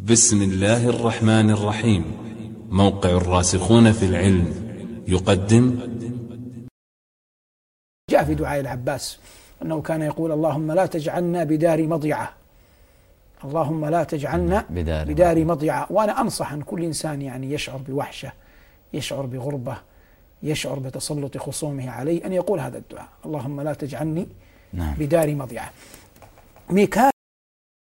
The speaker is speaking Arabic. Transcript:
بسم الله الرحمن الرحيم. موقع الراسخون في العلم يقدم. جاء في دعاء العباس أنه كان يقول: اللهم لا تجعلنا بدار مضيعة، اللهم لا تجعلنا بدار مضيعة. وأنا أنصح أن كل إنسان يعني يشعر بوحشة، يشعر بغربة، يشعر بتسلط خصومه عليه، أن يقول هذا الدعاء: اللهم لا تجعلني بدار مضيعة.